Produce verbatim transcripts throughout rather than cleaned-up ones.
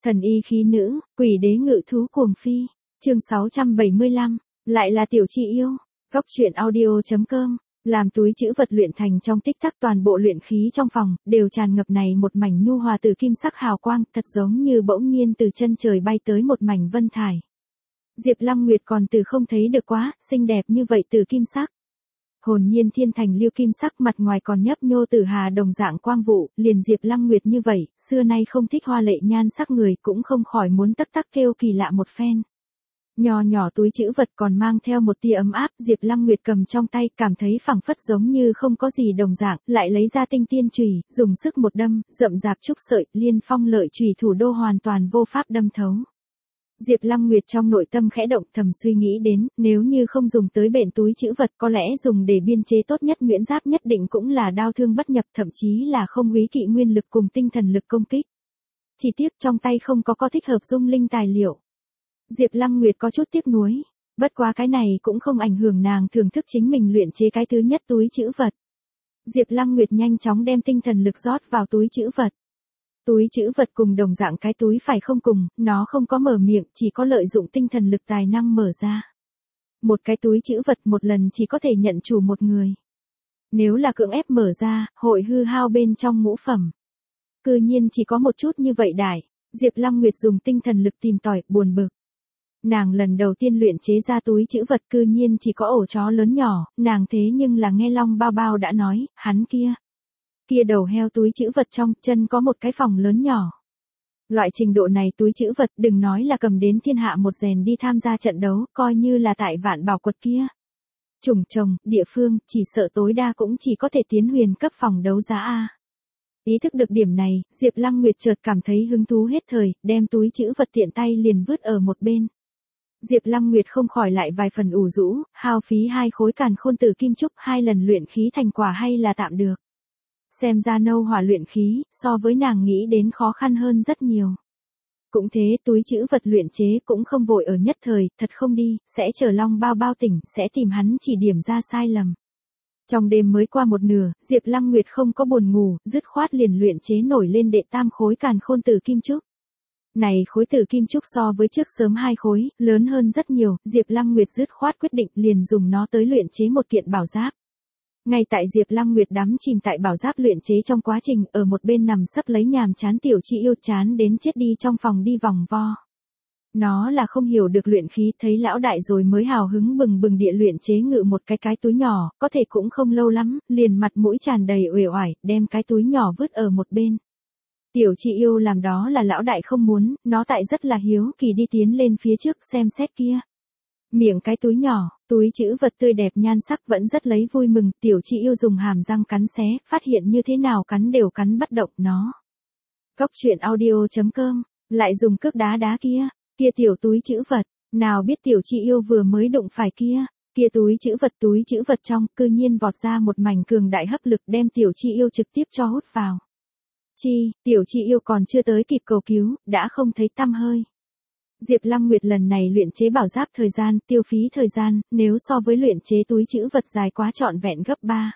Thần y khí nữ, quỷ đế ngự thú cuồng phi. Chương sáu trăm bảy mươi lăm, lại là Tiểu Chi Yêu. Góc truyện audio.com. Làm túi trữ vật luyện thành trong tích tắc, toàn bộ luyện khí trong phòng đều tràn ngập này một mảnh nhu hòa từ kim sắc hào quang, thật giống như bỗng nhiên từ chân trời bay tới một mảnh vân thải. Diệp Lăng Nguyệt còn từ không thấy được quá xinh đẹp như vậy từ kim sắc. Hồn nhiên thiên thành lưu kim sắc, mặt ngoài còn nhấp nhô tử hà đồng dạng quang vụ, liền Diệp Lăng Nguyệt như vậy, xưa nay không thích hoa lệ nhan sắc người cũng không khỏi muốn tắc tắc kêu kỳ lạ một phen. Nhỏ nhỏ túi trữ vật còn mang theo một tia ấm áp, Diệp Lăng Nguyệt cầm trong tay, cảm thấy phảng phất giống như không có gì đồng dạng, lại lấy ra tinh tiên chùy, dùng sức một đâm, rậm rạp trúc sợi, liên phong lợi chùy thủ đô hoàn toàn vô pháp đâm thấu. Diệp Lăng Nguyệt trong nội tâm khẽ động, thầm suy nghĩ đến, nếu như không dùng tới bện túi trữ vật, có lẽ dùng để biên chế tốt nhất Nguyễn Giáp nhất định cũng là đao thương bất nhập, thậm chí là không úy kỵ nguyên lực cùng tinh thần lực công kích. Chỉ tiếc trong tay không có có thích hợp dung linh tài liệu. Diệp Lăng Nguyệt có chút tiếc nuối, bất quá cái này cũng không ảnh hưởng nàng thưởng thức chính mình luyện chế cái thứ nhất túi trữ vật. Diệp Lăng Nguyệt nhanh chóng đem tinh thần lực rót vào túi trữ vật. Túi trữ vật cùng đồng dạng cái túi phải không cùng, nó không có mở miệng, chỉ có lợi dụng tinh thần lực tài năng mở ra. Một cái túi trữ vật một lần chỉ có thể nhận chủ một người. Nếu là cưỡng ép mở ra, hội hư hao bên trong ngũ phẩm. Cư nhiên chỉ có một chút như vậy đại, Diệp Lăng Nguyệt dùng tinh thần lực tìm tòi, buồn bực. Nàng lần đầu tiên luyện chế ra túi trữ vật cư nhiên chỉ có ổ chó lớn nhỏ, nàng thế nhưng là nghe Long Bao Bao đã nói, hắn kia. Kia đầu heo túi trữ vật trong chân có một cái phòng lớn nhỏ. Loại trình độ này túi trữ vật đừng nói là cầm đến thiên hạ một rèn đi tham gia trận đấu, coi như là tại Vạn Bảo Quật kia. Chủng trồng, địa phương, chỉ sợ tối đa cũng chỉ có thể tiến huyền cấp phòng đấu giá A. Ý thức được điểm này, Diệp Lăng Nguyệt chợt cảm thấy hứng thú hết thời, đem túi trữ vật tiện tay liền vứt ở một bên. Diệp Lăng Nguyệt không khỏi lại vài phần ủ rũ, hao phí hai khối càn khôn tử kim trúc, hai lần luyện khí thành quả hay là tạm được. Xem ra nâu hỏa luyện khí, so với nàng nghĩ đến khó khăn hơn rất nhiều. Cũng thế, túi trữ vật luyện chế cũng không vội ở nhất thời, thật không đi, sẽ chờ Long Bao Bao tỉnh, sẽ tìm hắn chỉ điểm ra sai lầm. Trong đêm mới qua một nửa, Diệp Lăng Nguyệt không có buồn ngủ, dứt khoát liền luyện chế nổi lên đệ tam khối càn khôn tử kim trúc. Này khối tử kim trúc so với trước sớm hai khối, lớn hơn rất nhiều, Diệp Lăng Nguyệt dứt khoát quyết định liền dùng nó tới luyện chế một kiện bảo giáp. Ngay tại Diệp Lăng Nguyệt đắm chìm tại bảo giáp luyện chế trong quá trình, ở một bên nằm sấp lấy nhàm chán Tiểu Chi Yêu chán đến chết đi trong phòng đi vòng vo. Nó là không hiểu được luyện khí, thấy lão đại rồi mới hào hứng bừng bừng địa luyện chế ngự một cái cái túi nhỏ, có thể cũng không lâu lắm, liền mặt mũi tràn đầy uể oải, đem cái túi nhỏ vứt ở một bên. Tiểu Chi Yêu làm đó là lão đại không muốn, nó tại rất là hiếu kỳ đi tiến lên phía trước xem xét kia. Miệng cái túi nhỏ, túi trữ vật tươi đẹp nhan sắc vẫn rất lấy vui mừng, Tiểu Chi Yêu dùng hàm răng cắn xé, phát hiện như thế nào cắn đều cắn bất động nó. Góc truyện audio.com, lại dùng cước đá đá kia, kia tiểu túi trữ vật, nào biết Tiểu Chi Yêu vừa mới đụng phải kia, kia túi trữ vật túi trữ vật trong, cư nhiên vọt ra một mảnh cường đại hấp lực đem Tiểu Chi Yêu trực tiếp cho hút vào. Chi, Tiểu Chi Yêu còn chưa tới kịp cầu cứu, đã không thấy tăm hơi. Diệp Lăng Nguyệt lần này luyện chế bảo giáp thời gian, tiêu phí thời gian, nếu so với luyện chế túi trữ vật dài quá trọn vẹn gấp ba.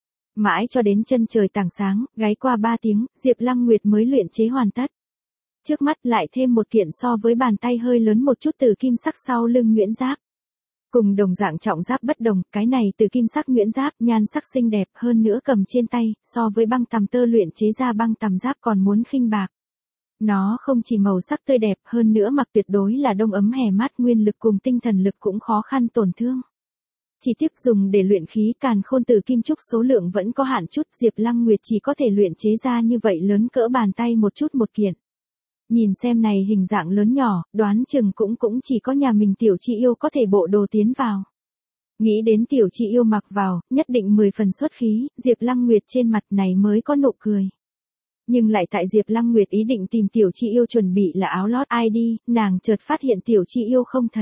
Mãi cho đến chân trời tảng sáng, gáy qua ba tiếng, Diệp Lăng Nguyệt mới luyện chế hoàn tất. Trước mắt lại thêm một kiện so với bàn tay hơi lớn một chút từ kim sắc sau lưng nhuyễn giáp. Cùng đồng dạng trọng giáp bất đồng, cái này từ kim sắc nhuyễn giáp, nhan sắc xinh đẹp hơn nữa cầm trên tay, so với băng tằm tơ luyện chế ra băng tằm giáp còn muốn khinh bạc. Nó không chỉ màu sắc tươi đẹp hơn nữa mặc tuyệt đối là đông ấm hè mát, nguyên lực cùng tinh thần lực cũng khó khăn tổn thương. Chỉ tiếc dùng để luyện khí càn khôn tử kim trúc số lượng vẫn có hạn chút, Diệp Lăng Nguyệt chỉ có thể luyện chế ra như vậy lớn cỡ bàn tay một chút một kiện. Nhìn xem này hình dạng lớn nhỏ, đoán chừng cũng cũng chỉ có nhà mình Tiểu Chi Yêu có thể bộ đồ tiến vào. Nghĩ đến Tiểu Chi Yêu mặc vào, nhất định mười phần xuất khí, Diệp Lăng Nguyệt trên mặt này mới có nụ cười. Nhưng lại tại Diệp Lăng Nguyệt ý định tìm Tiểu Chi Yêu chuẩn bị là áo lót ai đi, nàng chợt phát hiện Tiểu Chi Yêu không thấy.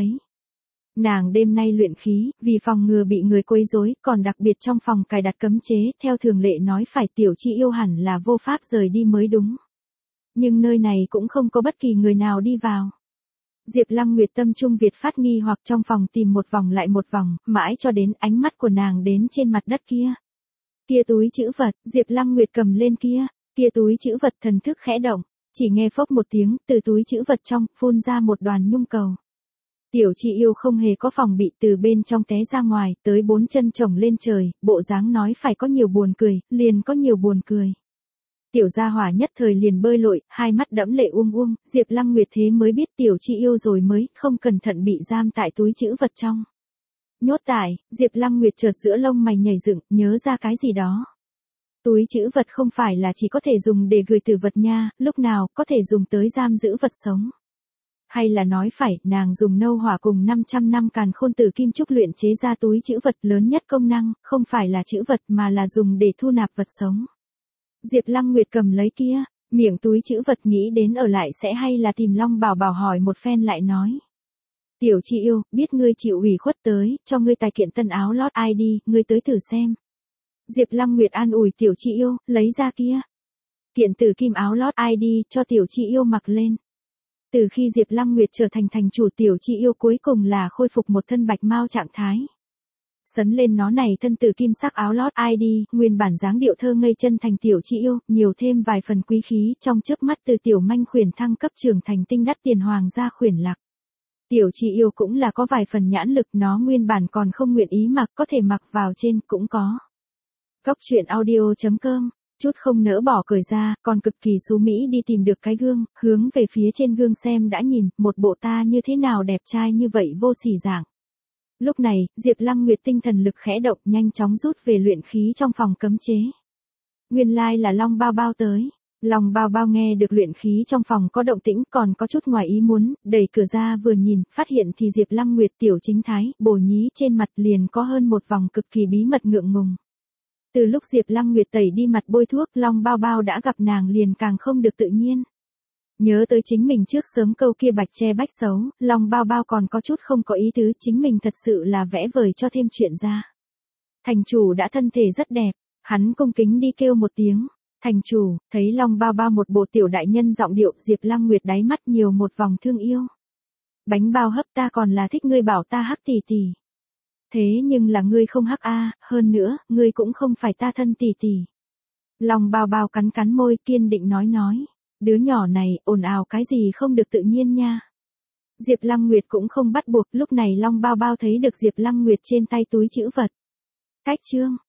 Nàng đêm nay luyện khí, vì phòng ngừa bị người quấy rối, còn đặc biệt trong phòng cài đặt cấm chế, theo thường lệ nói phải Tiểu Chi Yêu hẳn là vô pháp rời đi mới đúng. Nhưng nơi này cũng không có bất kỳ người nào đi vào. Diệp Lăng Nguyệt tâm trung Việt phát nghi hoặc trong phòng tìm một vòng lại một vòng, mãi cho đến ánh mắt của nàng đến trên mặt đất kia. Kia túi trữ vật, Diệp Lăng Nguyệt cầm lên kia, kia túi trữ vật thần thức khẽ động. Chỉ nghe phốc một tiếng, từ túi trữ vật trong, phun ra một đoàn nhung cầu. Tiểu Chi Yêu không hề có phòng bị từ bên trong té ra ngoài, tới bốn chân chồng lên trời, bộ dáng nói phải có nhiều buồn cười, liền có nhiều buồn cười. Tiểu gia hỏa nhất thời liền bơi lội, hai mắt đẫm lệ uông uông, Diệp Lăng Nguyệt thế mới biết Tiểu Chi Yêu rồi mới, không cẩn thận bị giam tại túi trữ vật trong. Nhốt tại, Diệp Lăng Nguyệt chợt giữa lông mày nhảy dựng, nhớ ra cái gì đó. Túi trữ vật không phải là chỉ có thể dùng để gửi tử vật nha, lúc nào có thể dùng tới giam giữ vật sống. Hay là nói phải, nàng dùng nâu hỏa cùng năm trăm năm càn khôn tử kim trúc luyện chế ra túi trữ vật lớn nhất công năng, không phải là trữ vật mà là dùng để thu nạp vật sống. Diệp Lăng Nguyệt cầm lấy kia, miệng túi trữ vật nghĩ đến ở lại sẽ hay là tìm Long Bảo Bảo hỏi một phen lại nói. Tiểu Chi Yêu, biết ngươi chịu ủy khuất tới, cho ngươi tài kiện tân áo lót ai đi, ngươi tới thử xem. Diệp Lăng Nguyệt an ủi Tiểu Chi Yêu, lấy ra kia. Kiện tử kim áo lót ai đi, cho Tiểu Chi Yêu mặc lên. Từ khi Diệp Lăng Nguyệt trở thành thành chủ Tiểu Chi Yêu cuối cùng là khôi phục một thân bạch mao trạng thái. Sấn lên nó này thân tử kim sắc áo lót ai đi, nguyên bản dáng điệu thơ ngây chân thành Tiểu Chi Yêu, nhiều thêm vài phần quý khí trong chớp mắt từ tiểu manh khuyển thăng cấp trưởng thành tinh đắt tiền hoàng gia khuyển lạc. Tiểu Chi Yêu cũng là có vài phần nhãn lực, nó nguyên bản còn không nguyện ý mặc, có thể mặc vào trên cũng có. Cốc truyện audio chấm com, chút không nỡ bỏ cởi ra, còn cực kỳ xú mỹ đi tìm được cái gương, hướng về phía trên gương xem đã nhìn, một bộ ta như thế nào đẹp trai như vậy vô sỉ dạng. Lúc này, Diệp Lăng Nguyệt tinh thần lực khẽ động nhanh chóng rút về luyện khí trong phòng cấm chế. Nguyên lai là Long Bao Bao tới. Long Bao Bao nghe được luyện khí trong phòng có động tĩnh còn có chút ngoài ý muốn, đẩy cửa ra vừa nhìn, phát hiện thì Diệp Lăng Nguyệt tiểu chính thái, bồ nhí trên mặt liền có hơn một vòng cực kỳ bí mật ngượng ngùng. Từ lúc Diệp Lăng Nguyệt tẩy đi mặt bôi thuốc, Long Bao Bao đã gặp nàng liền càng không được tự nhiên. Nhớ tới chính mình trước sớm câu kia bạch che bách xấu, Long Bao Bao còn có chút không có ý tứ, chính mình thật sự là vẽ vời cho thêm chuyện ra. Thành chủ đã thân thể rất đẹp, hắn cung kính đi kêu một tiếng. Thành chủ, thấy Long Bao Bao một bộ tiểu đại nhân giọng điệu, Diệp Lăng Nguyệt đáy mắt nhiều một vòng thương yêu. Bánh bao hấp ta còn là thích ngươi bảo ta hắc tỷ tỷ. Thế nhưng là ngươi không hắc a, hơn nữa, ngươi cũng không phải ta thân tỷ tỷ. Long Bao Bao cắn cắn môi kiên định nói nói. Đứa nhỏ này, ồn ào cái gì không được tự nhiên nha. Diệp Lăng Nguyệt cũng không bắt buộc, lúc này Long Bao Bao thấy được Diệp Lăng Nguyệt trên tay túi trữ vật. Cách chương.